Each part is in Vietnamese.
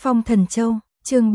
Phong Thần Châu, chương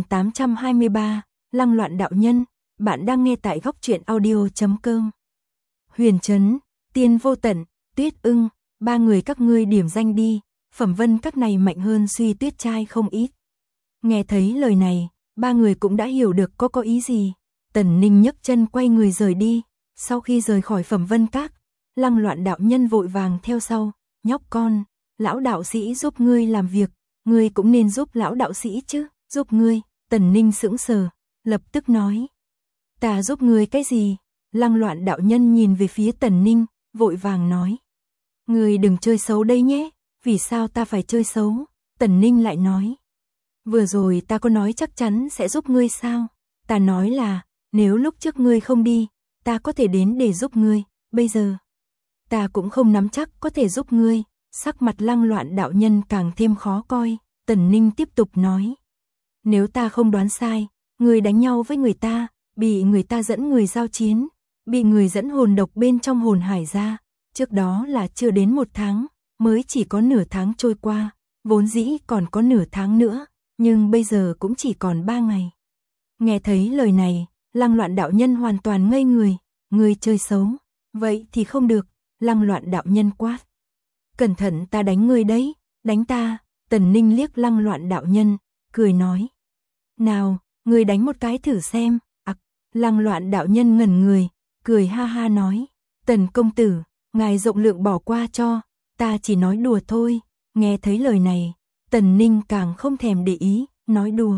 3823, Lăng Loạn Đạo Nhân, bạn đang nghe tại góc truyện audio.com. Huyền Trấn, Tiên Vô Tận, Tuyết Ưng, ba người các ngươi điểm danh đi, phẩm vân các này mạnh hơn Suy Tuyết trai không ít. Nghe thấy lời này, ba người cũng đã hiểu được có ý gì. Tần Ninh nhấc chân quay người rời đi, sau khi rời khỏi phẩm vân các, Lăng Loạn đạo nhân vội vàng theo sau, nhóc con, lão đạo sĩ giúp ngươi làm việc, ngươi cũng nên giúp lão đạo sĩ chứ, giúp ngươi. Tần Ninh sững sờ, lập tức nói, ta giúp ngươi cái gì? Lăng Loạn đạo nhân nhìn về phía Tần Ninh, vội vàng nói, ngươi đừng chơi xấu đây nhé. Vì sao ta phải chơi xấu? Tần Ninh lại nói, vừa rồi ta có nói chắc chắn sẽ giúp ngươi sao? Ta nói là, nếu lúc trước ngươi không đi, ta có thể đến để giúp ngươi, bây giờ ta cũng không nắm chắc có thể giúp ngươi. Sắc mặt Lăng Loạn đạo nhân càng thêm khó coi. Tần Ninh tiếp tục nói, nếu ta không đoán sai, ngươi đánh nhau với người ta, bị người ta dẫn người giao chiến, bị người dẫn hồn độc bên trong hồn hải ra, trước đó là chưa đến 1 tháng, mới chỉ có nửa tháng trôi qua, vốn dĩ còn có nửa tháng nữa, nhưng bây giờ cũng chỉ còn 3 ngày. Nghe thấy lời này, Lăng Loạn đạo nhân hoàn toàn ngây người, ngươi chơi xấu, vậy thì không được. Lăng Loạn đạo nhân quát, cẩn thận ta đánh ngươi đấy, đánh ta. Tần Ninh liếc Lăng Loạn đạo nhân, cười nói, nào, ngươi đánh một cái thử xem. Lăng Loạn đạo nhân ngẩn người, cười ha ha nói, Tần công tử, ngài rộng lượng bỏ qua cho, ta chỉ nói đùa thôi. Nghe thấy lời này, Tần Ninh càng không thèm để ý, nói đùa,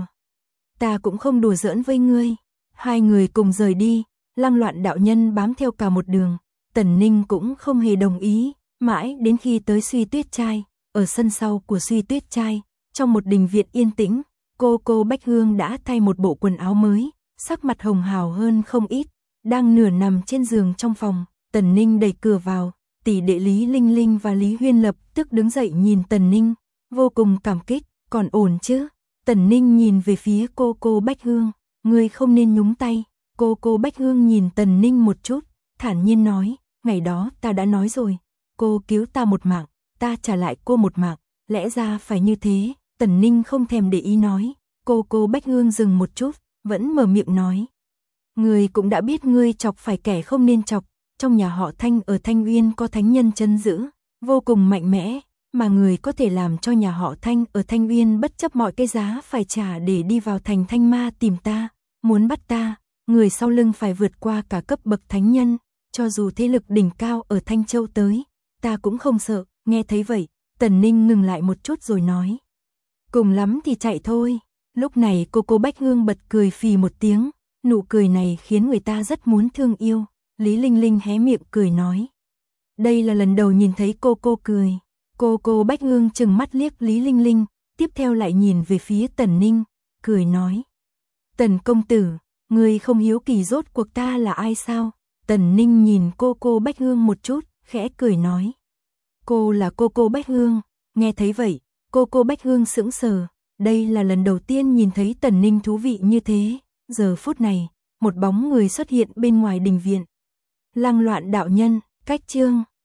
ta cũng không đùa giỡn với ngươi. Hai người cùng rời đi, Lăng Loạn đạo nhân bám theo cả một đường, Tần Ninh cũng không hề đồng ý, mãi đến khi tới Suy Tuyết trai. Ở sân sau của Suy Tuyết trai, trong một đình viện yên tĩnh, cô Bách Hương đã thay một bộ quần áo mới, sắc mặt hồng hào hơn không ít, đang nửa nằm trên giường trong phòng. Tần Ninh đẩy cửa vào, tỷ đệ Lý Linh Linh và Lý Huyên lập tức đứng dậy nhìn Tần Ninh, vô cùng cảm kích, còn ổn chứ? Tần Ninh nhìn về phía cô Bách Hương, ngươi không nên nhúng tay. Cô Bách Hương nhìn Tần Ninh một chút, thản nhiên nói, ngày đó ta đã nói rồi, cô cứu ta một mạng, ta trả lại cô một mạng, lẽ ra phải như thế. Tần Ninh không thèm để ý nói, cô Bách Hương dừng một chút, vẫn mở miệng nói, ngươi cũng đã biết ngươi chọc phải kẻ không nên chọc, trong nhà họ Thanh ở Thanh Uyên có thánh nhân trấn giữ, vô cùng mạnh mẽ, mà người có thể làm cho nhà họ Thanh ở Thanh Uyên bất chấp mọi cái giá phải trả để đi vào thành Thanh Ma tìm ta, muốn bắt ta, người sau lưng phải vượt qua cả cấp bậc thánh nhân, cho dù thế lực đỉnh cao ở Thanh Châu tới, ta cũng không sợ. Nghe thấy vậy, Tần Ninh ngừng lại một chút rồi nói, cùng lắm thì chạy thôi. Lúc này cô Bách Hương bật cười phì một tiếng, nụ cười này khiến người ta rất muốn thương yêu. Lý Linh Linh hé miệng cười nói, đây là lần đầu nhìn thấy cô cười. Cô Bách Hương trừng mắt liếc Lý Linh Linh, tiếp theo lại nhìn về phía Tần Ninh, cười nói, Tần công tử, ngươi không hiếu kỳ rốt cuộc ta là ai sao? Tần Ninh nhìn cô Bách Hương một chút, khẽ cười nói, cô là cô Bách Hương. Nghe thấy vậy, cô Bách Hương sững sờ, đây là lần đầu tiên nhìn thấy Tần Ninh thú vị như thế. Giờ phút này, một bóng người xuất hiện bên ngoài đình viện. Lăng Loạn đạo nhân, cách chương